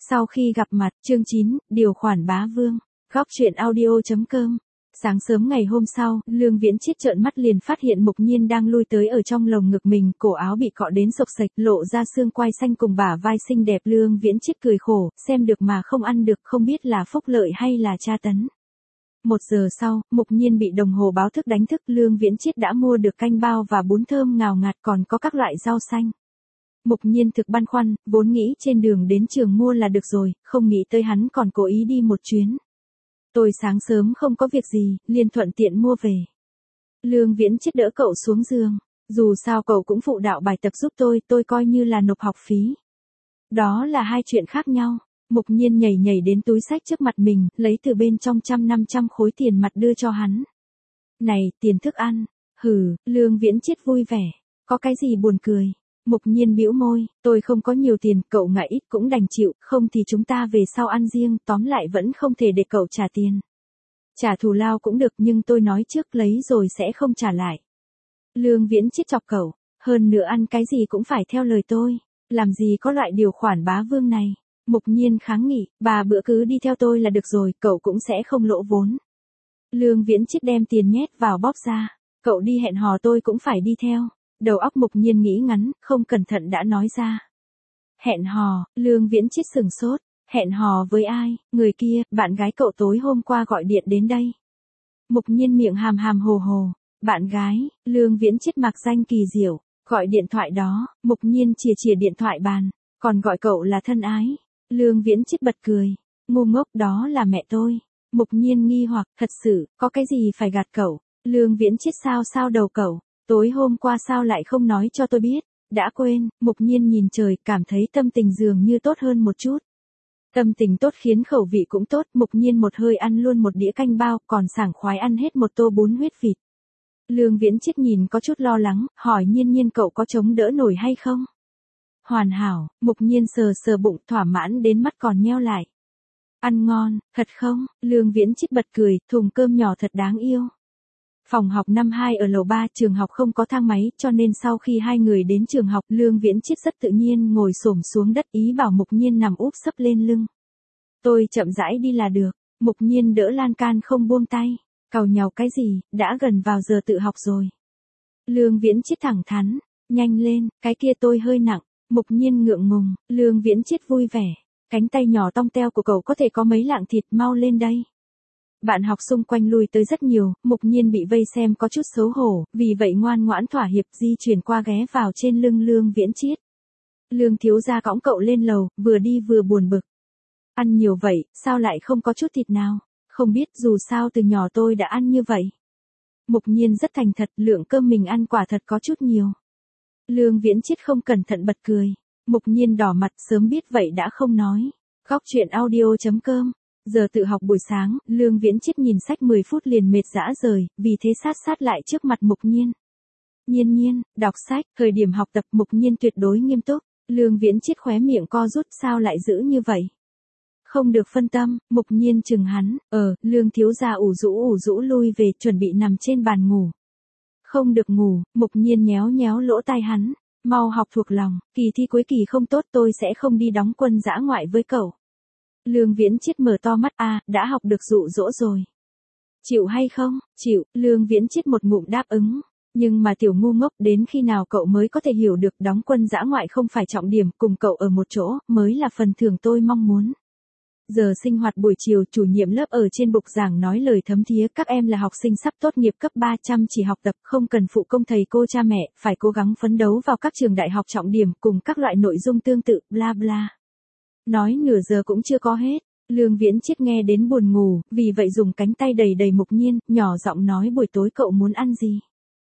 Sau khi gặp mặt, chương 9, điều khoản bá vương. Góc truyện audio.com. Sáng sớm ngày hôm sau, Lương Viễn Chiết trợn mắt liền phát hiện Mục Nhiên đang lui tới ở trong lồng ngực mình, cổ áo bị cọ đến sộc sạch, lộ ra xương quai xanh cùng bả vai xinh đẹp. Lương Viễn Chiết cười khổ, xem được mà không ăn được, không biết là phúc lợi hay là tra tấn. 1 giờ sau, Mục Nhiên bị đồng hồ báo thức đánh thức. Lương Viễn Chiết đã mua được canh bao và bún thơm ngào ngạt, còn có các loại rau xanh. Mục Nhiên thực băn khoăn, vốn nghĩ trên đường đến trường mua là được rồi, không nghĩ tới hắn còn cố ý đi một chuyến. Tôi sáng sớm không có việc gì, liền thuận tiện mua về. Lương Viễn Chiết đỡ cậu xuống giường. Dù sao cậu cũng phụ đạo bài tập giúp tôi coi như là nộp học phí. Đó là hai chuyện khác nhau. Mục Nhiên nhảy đến túi xách trước mặt mình, lấy từ bên trong 100-500 khối tiền mặt đưa cho hắn. Này, tiền thức ăn. Hừ, Lương Viễn Chiết vui vẻ. Có cái gì buồn cười. Mục Nhiên bĩu môi, tôi không có nhiều tiền, cậu ngại ít cũng đành chịu, không thì chúng ta về sau ăn riêng, tóm lại vẫn không thể để cậu trả tiền. Trả thù lao cũng được nhưng tôi nói trước lấy rồi sẽ không trả lại. Lương Viễn Chiết chọc cậu, hơn nữa ăn cái gì cũng phải theo lời tôi, làm gì có loại điều khoản bá vương này. Mục Nhiên kháng nghị, 3 bữa cứ đi theo tôi là được rồi, cậu cũng sẽ không lỗ vốn. Lương Viễn Chiết đem tiền nhét vào bóp ra, cậu đi hẹn hò tôi cũng phải đi theo. Đầu óc Mục Nhiên nghĩ ngắn, không cẩn thận đã nói ra. Hẹn hò, Lương Viễn Chiết sừng sốt. Hẹn hò với ai? Người kia, bạn gái cậu tối hôm qua gọi điện đến đây. Mục Nhiên miệng hàm hàm hồ hồ. Bạn gái, Lương Viễn Chiết mặc danh kỳ diệu. Gọi điện thoại đó, Mục Nhiên chìa điện thoại bàn. Còn gọi cậu là thân ái. Lương Viễn Chiết bật cười. Ngu ngốc, đó là mẹ tôi. Mục Nhiên nghi hoặc, thật sự, có cái gì phải gạt cậu? Lương Viễn Chiết sao đầu cậu? Tối hôm qua sao lại không nói cho tôi biết? Đã quên. Mục Nhiên nhìn trời, cảm thấy tâm tình dường như tốt hơn một chút. Tâm tình tốt khiến khẩu vị cũng tốt. Mục Nhiên một hơi ăn luôn một đĩa canh bao, còn sảng khoái ăn hết một tô bún huyết vịt. Lương Viễn Chiết nhìn có chút lo lắng, hỏi Nhiên cậu có chống đỡ nổi hay không? Hoàn hảo. Mục Nhiên sờ bụng, thỏa mãn đến mắt còn nheo lại. Ăn ngon, thật không? Lương Viễn Chiết bật cười, thùng cơm nhỏ thật đáng yêu. Phòng học năm 2 ở lầu 3, trường học không có thang máy, cho nên sau khi hai người đến trường học, Lương Viễn Chiết rất tự nhiên ngồi xổm xuống đất, ý bảo Mục Nhiên nằm úp sấp lên lưng. Tôi chậm rãi đi là được. Mục Nhiên đỡ lan can không buông tay. Càu nhàu cái gì, đã gần vào giờ tự học rồi. Lương Viễn Chiết thẳng thắn, nhanh lên, cái kia tôi hơi nặng. Mục Nhiên ngượng ngùng. Lương Viễn Chiết vui vẻ. Cánh tay nhỏ tong teo của cậu có thể có mấy lạng thịt, mau lên đây. Bạn học xung quanh lui tới rất nhiều, Mục Nhiên bị vây xem có chút xấu hổ, vì vậy ngoan ngoãn thỏa hiệp di chuyển qua ghé vào trên lưng Lương Viễn Chiết. Lương thiếu gia cõng cậu lên lầu, vừa đi vừa buồn bực. Ăn nhiều vậy, sao lại không có chút thịt nào? Không biết, dù sao từ nhỏ tôi đã ăn như vậy. Mục Nhiên rất thành thật, lượng cơm mình ăn quả thật có chút nhiều. Lương Viễn Chiết không cẩn thận bật cười. Mục Nhiên đỏ mặt, sớm biết vậy đã không nói. Góc truyện audio.com. Giờ tự học buổi sáng, Lương Viễn Chiết nhìn sách 10 phút liền mệt rã rời, vì thế sát lại trước mặt Mục Nhiên. Nhiên, đọc sách, thời điểm học tập Mục Nhiên tuyệt đối nghiêm túc. Lương Viễn Chiết khóe miệng co rút, sao lại giữ như vậy? Không được phân tâm. Mục Nhiên chừng hắn. Lương thiếu gia ủ rũ lui về, chuẩn bị nằm trên bàn ngủ. Không được ngủ. Mục Nhiên nhéo lỗ tai hắn. Mau học thuộc lòng, kỳ thi cuối kỳ không tốt, tôi sẽ không đi đóng quân dã ngoại với cậu. Lương Viễn Chiết mở to mắt, đã học được dụ dỗ rồi. Chịu hay không? Chịu. Lương Viễn Chiết một ngụm đáp ứng. Nhưng mà tiểu ngu ngốc, đến khi nào cậu mới có thể hiểu được đóng quân dã ngoại không phải trọng điểm, cùng cậu ở một chỗ, mới là phần thưởng tôi mong muốn. Giờ sinh hoạt buổi chiều, chủ nhiệm lớp ở trên bục giảng nói lời thấm thía, các em là học sinh sắp tốt nghiệp cấp 3, chăm chỉ học tập, không cần phụ công thầy cô cha mẹ, phải cố gắng phấn đấu vào các trường đại học trọng điểm, cùng các loại nội dung tương tự, bla bla. Nói nửa giờ cũng chưa có hết. Lương Viễn Chiết nghe đến buồn ngủ, vì vậy dùng cánh tay đầy Mục Nhiên, nhỏ giọng nói buổi tối cậu muốn ăn gì?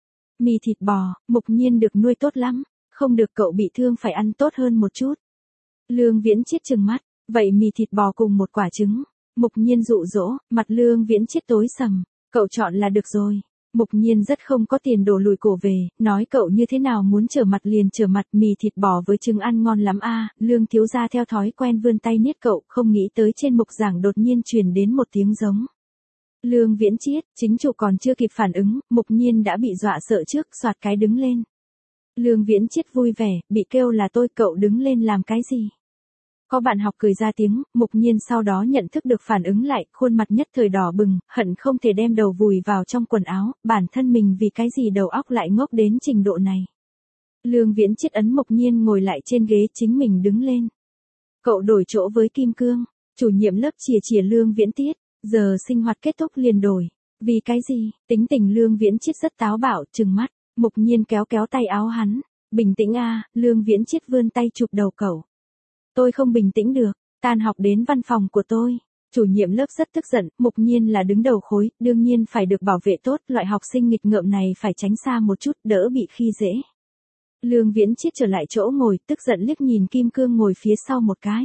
Mì thịt bò. Mục Nhiên được nuôi tốt lắm. Không được, cậu bị thương phải ăn tốt hơn một chút. Lương Viễn Chiết trừng mắt. Vậy mì thịt bò cùng một quả trứng. Mục Nhiên dụ dỗ, mặt Lương Viễn Chiết tối sầm. Cậu chọn là được rồi. Mục Nhiên rất không có tiền đổ lùi cổ về, nói cậu như thế nào muốn trở mặt liền trở mặt, mì thịt bò với trứng ăn ngon lắm Lương thiếu gia theo thói quen vươn tay niết cậu, không nghĩ tới trên mục giảng đột nhiên truyền đến một tiếng giống. Lương Viễn Chiết, chính chủ còn chưa kịp phản ứng, Mục Nhiên đã bị dọa sợ trước, xoạt cái đứng lên. Lương Viễn Chiết vui vẻ, bị kêu là tôi, cậu đứng lên làm cái gì? Có bạn học cười ra tiếng, Mục Nhiên sau đó nhận thức được phản ứng lại, khuôn mặt nhất thời đỏ bừng, hận không thể đem đầu vùi vào trong quần áo, bản thân mình vì cái gì đầu óc lại ngốc đến trình độ này. Lương Viễn Chiết ấn Mục Nhiên ngồi lại trên ghế, chính mình đứng lên. Cậu đổi chỗ với Kim Cương, chủ nhiệm lớp chìa chìa Lương Viễn Tiết, giờ sinh hoạt kết thúc liền đổi. Vì cái gì? Tính tình Lương Viễn Chiết rất táo bạo, trừng mắt. Mục Nhiên kéo kéo tay áo hắn. Bình tĩnh a, Lương Viễn Chiết vươn tay chụp đầu cậu. Tôi không bình tĩnh được, tan học đến văn phòng của tôi. Chủ nhiệm lớp rất tức giận, Mục Nhiên là đứng đầu khối, đương nhiên phải được bảo vệ tốt, loại học sinh nghịch ngợm này phải tránh xa một chút, đỡ bị khi dễ. Lương Viễn Chiết trở lại chỗ ngồi, tức giận liếc nhìn Kim Cương ngồi phía sau một cái.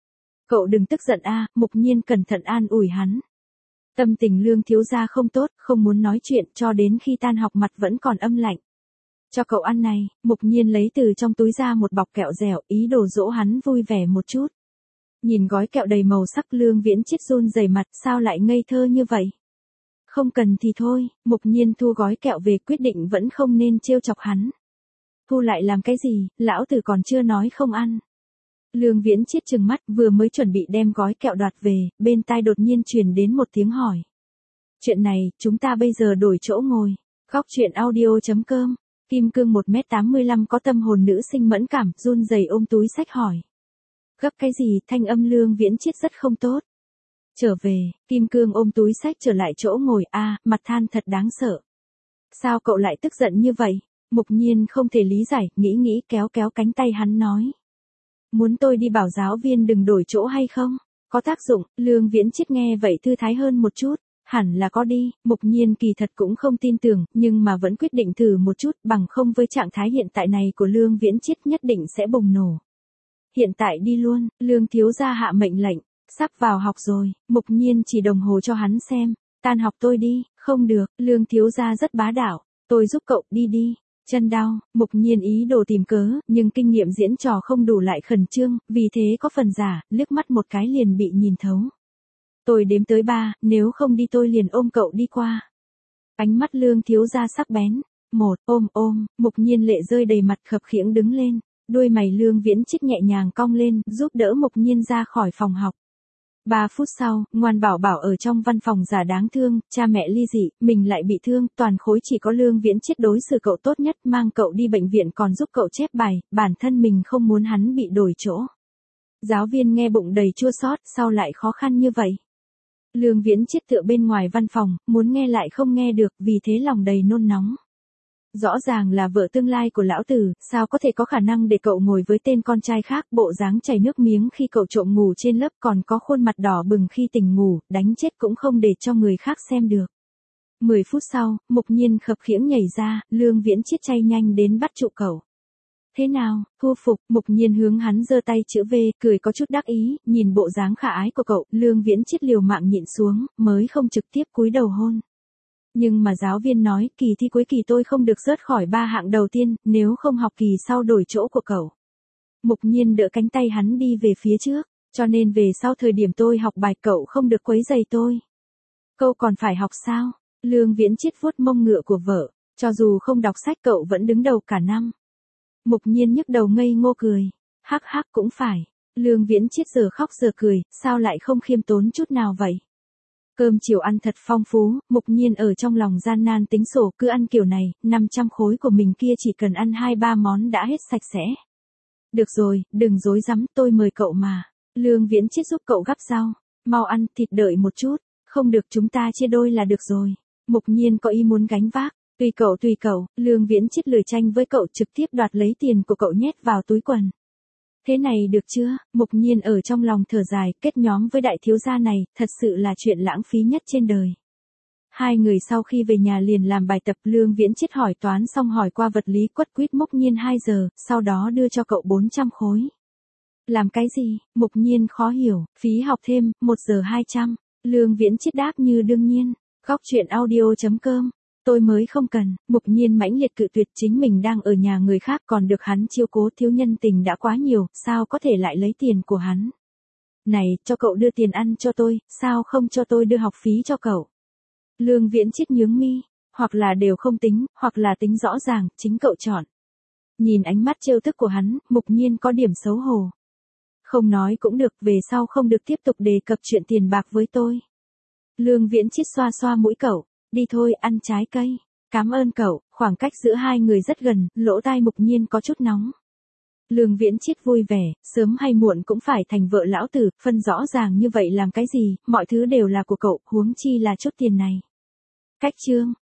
Cậu đừng tức giận a, Mục Nhiên cẩn thận an ủi hắn. Tâm tình Lương thiếu gia không tốt, không muốn nói chuyện cho đến khi tan học mặt vẫn còn âm lạnh. Cho cậu ăn này, Mục Nhiên lấy từ trong túi ra một bọc kẹo dẻo, ý đồ dỗ hắn vui vẻ một chút. Nhìn gói kẹo đầy màu sắc, Lương Viễn Chiết run rẩy mặt, sao lại ngây thơ như vậy? Không cần thì thôi, Mục Nhiên thu gói kẹo về, quyết định vẫn không nên trêu chọc hắn. Thu lại làm cái gì, lão tử còn chưa nói không ăn. Lương Viễn Chiết trừng mắt, vừa mới chuẩn bị đem gói kẹo đoạt về, bên tai đột nhiên truyền đến một tiếng hỏi. Chuyện này, chúng ta bây giờ đổi chỗ ngồi. Góc truyện audio.com. Kim Cương 1m85 có tâm hồn nữ sinh mẫn cảm, run rẩy ôm túi sách hỏi. Gấp cái gì, thanh âm Lương Viễn Chiết rất không tốt. Trở về, Kim Cương ôm túi sách trở lại chỗ ngồi, mặt than thật đáng sợ. Sao cậu lại tức giận như vậy? Mục Nhiên không thể lý giải, nghĩ kéo kéo cánh tay hắn nói. Muốn tôi đi bảo giáo viên đừng đổi chỗ hay không? Có tác dụng, Lương Viễn Chiết nghe vậy thư thái hơn một chút. Hẳn là có đi, Mục Nhiên kỳ thật cũng không tin tưởng, nhưng mà vẫn quyết định thử một chút, bằng không với trạng thái hiện tại này của Lương Viễn Chiết nhất định sẽ bùng nổ. Hiện tại đi luôn, Lương thiếu gia hạ mệnh lệnh, sắp vào học rồi, Mục Nhiên chỉ đồng hồ cho hắn xem, tan học tôi đi, không được, Lương thiếu gia rất bá đạo, tôi giúp cậu, đi đi. Chân đau, Mục Nhiên ý đồ tìm cớ, nhưng kinh nghiệm diễn trò không đủ lại khẩn trương, vì thế có phần giả, liếc mắt một cái liền bị nhìn thấu. Tôi đếm tới 3, nếu không đi tôi liền ôm cậu đi qua. Ánh mắt Lương thiếu gia sắc bén. 1, ôm, Mục Nhiên lệ rơi đầy mặt khập khiễng đứng lên, đuôi mày Lương Viễn Chiết nhẹ nhàng cong lên, giúp đỡ Mục Nhiên ra khỏi phòng học. 3 phút sau, Ngoan Bảo Bảo ở trong văn phòng giả đáng thương, cha mẹ ly dị, mình lại bị thương, toàn khối chỉ có Lương Viễn Chiết đối xử cậu tốt nhất, mang cậu đi bệnh viện còn giúp cậu chép bài, bản thân mình không muốn hắn bị đổi chỗ. Giáo viên nghe bụng đầy chua xót, sao lại khó khăn như vậy? Lương Viễn Chiết tựa bên ngoài văn phòng, muốn nghe lại không nghe được, vì thế lòng đầy nôn nóng. Rõ ràng là vợ tương lai của lão tử, sao có thể có khả năng để cậu ngồi với tên con trai khác, bộ dáng chảy nước miếng khi cậu trộm ngủ trên lớp, còn có khuôn mặt đỏ bừng khi tỉnh ngủ, đánh chết cũng không để cho người khác xem được. 10 phút sau, Mục Nhiên khập khiễng nhảy ra, Lương Viễn Chiết chay nhanh đến bắt trụ cậu. Thế nào, thu phục, Mục Nhiên hướng hắn giơ tay chữ V, cười có chút đắc ý, nhìn bộ dáng khả ái của cậu, Lương Viễn Chiết liều mạng nhịn xuống, mới không trực tiếp cúi đầu hôn. Nhưng mà giáo viên nói, kỳ thi cuối kỳ tôi không được rớt khỏi 3 hạng đầu tiên, nếu không học kỳ sau đổi chỗ của cậu. Mục Nhiên đỡ cánh tay hắn đi về phía trước, cho nên về sau thời điểm tôi học bài cậu không được quấy rầy tôi. Cậu còn phải học sao? Lương Viễn Chiết vuốt mông ngựa của vợ, cho dù không đọc sách cậu vẫn đứng đầu cả năm. Mục Nhiên nhức đầu ngây ngô cười, hắc cũng phải. Lương Viễn Chiết giờ khóc giờ cười, sao lại không khiêm tốn chút nào vậy? Cơm chiều ăn thật phong phú, Mục Nhiên ở trong lòng gian nan tính sổ, cứ ăn kiểu này, 500 khối của mình kia chỉ cần ăn 2-3 món đã hết sạch sẽ. Được rồi, đừng dối rắm, tôi mời cậu mà. Lương Viễn Chiết giúp cậu gắp rau, mau ăn, thịt đợi một chút, không được chúng ta chia đôi là được rồi. Mục Nhiên có ý muốn gánh vác, tùy cậu, Lương Viễn Chiết lười tranh với cậu, trực tiếp đoạt lấy tiền của cậu nhét vào túi quần. Thế này được chưa? Mục Nhiên ở trong lòng thở dài, kết nhóm với đại thiếu gia này, thật sự là chuyện lãng phí nhất trên đời. Hai người sau khi về nhà liền làm bài tập, Lương Viễn Chiết hỏi toán xong hỏi qua vật lý quất quýt Mục Nhiên 2 giờ, sau đó đưa cho cậu 400 khối. Làm cái gì? Mục Nhiên khó hiểu, phí học thêm, 1 giờ 200. Lương Viễn Chiết đáp như đương nhiên. Góc truyện audio.com. Tôi mới không cần, Mục Nhiên mãnh liệt cự tuyệt, chính mình đang ở nhà người khác còn được hắn chiêu cố, thiếu nhân tình đã quá nhiều, sao có thể lại lấy tiền của hắn. Này, cho cậu đưa tiền ăn cho tôi, sao không cho tôi đưa học phí cho cậu. Lương Viễn Chiết nhướng mi, hoặc là đều không tính, hoặc là tính rõ ràng, chính cậu chọn. Nhìn ánh mắt trêu tức của hắn, Mục Nhiên có điểm xấu hổ. Không nói cũng được, về sau không được tiếp tục đề cập chuyện tiền bạc với tôi. Lương Viễn Chít xoa xoa mũi cậu, đi thôi, ăn trái cây. Cảm ơn cậu, khoảng cách giữa hai người rất gần, lỗ tai Mục Nhiên có chút nóng. Lương Viễn Chít vui vẻ, sớm hay muộn cũng phải thành vợ lão tử, phân rõ ràng như vậy làm cái gì, mọi thứ đều là của cậu, huống chi là chút tiền này. Cách chương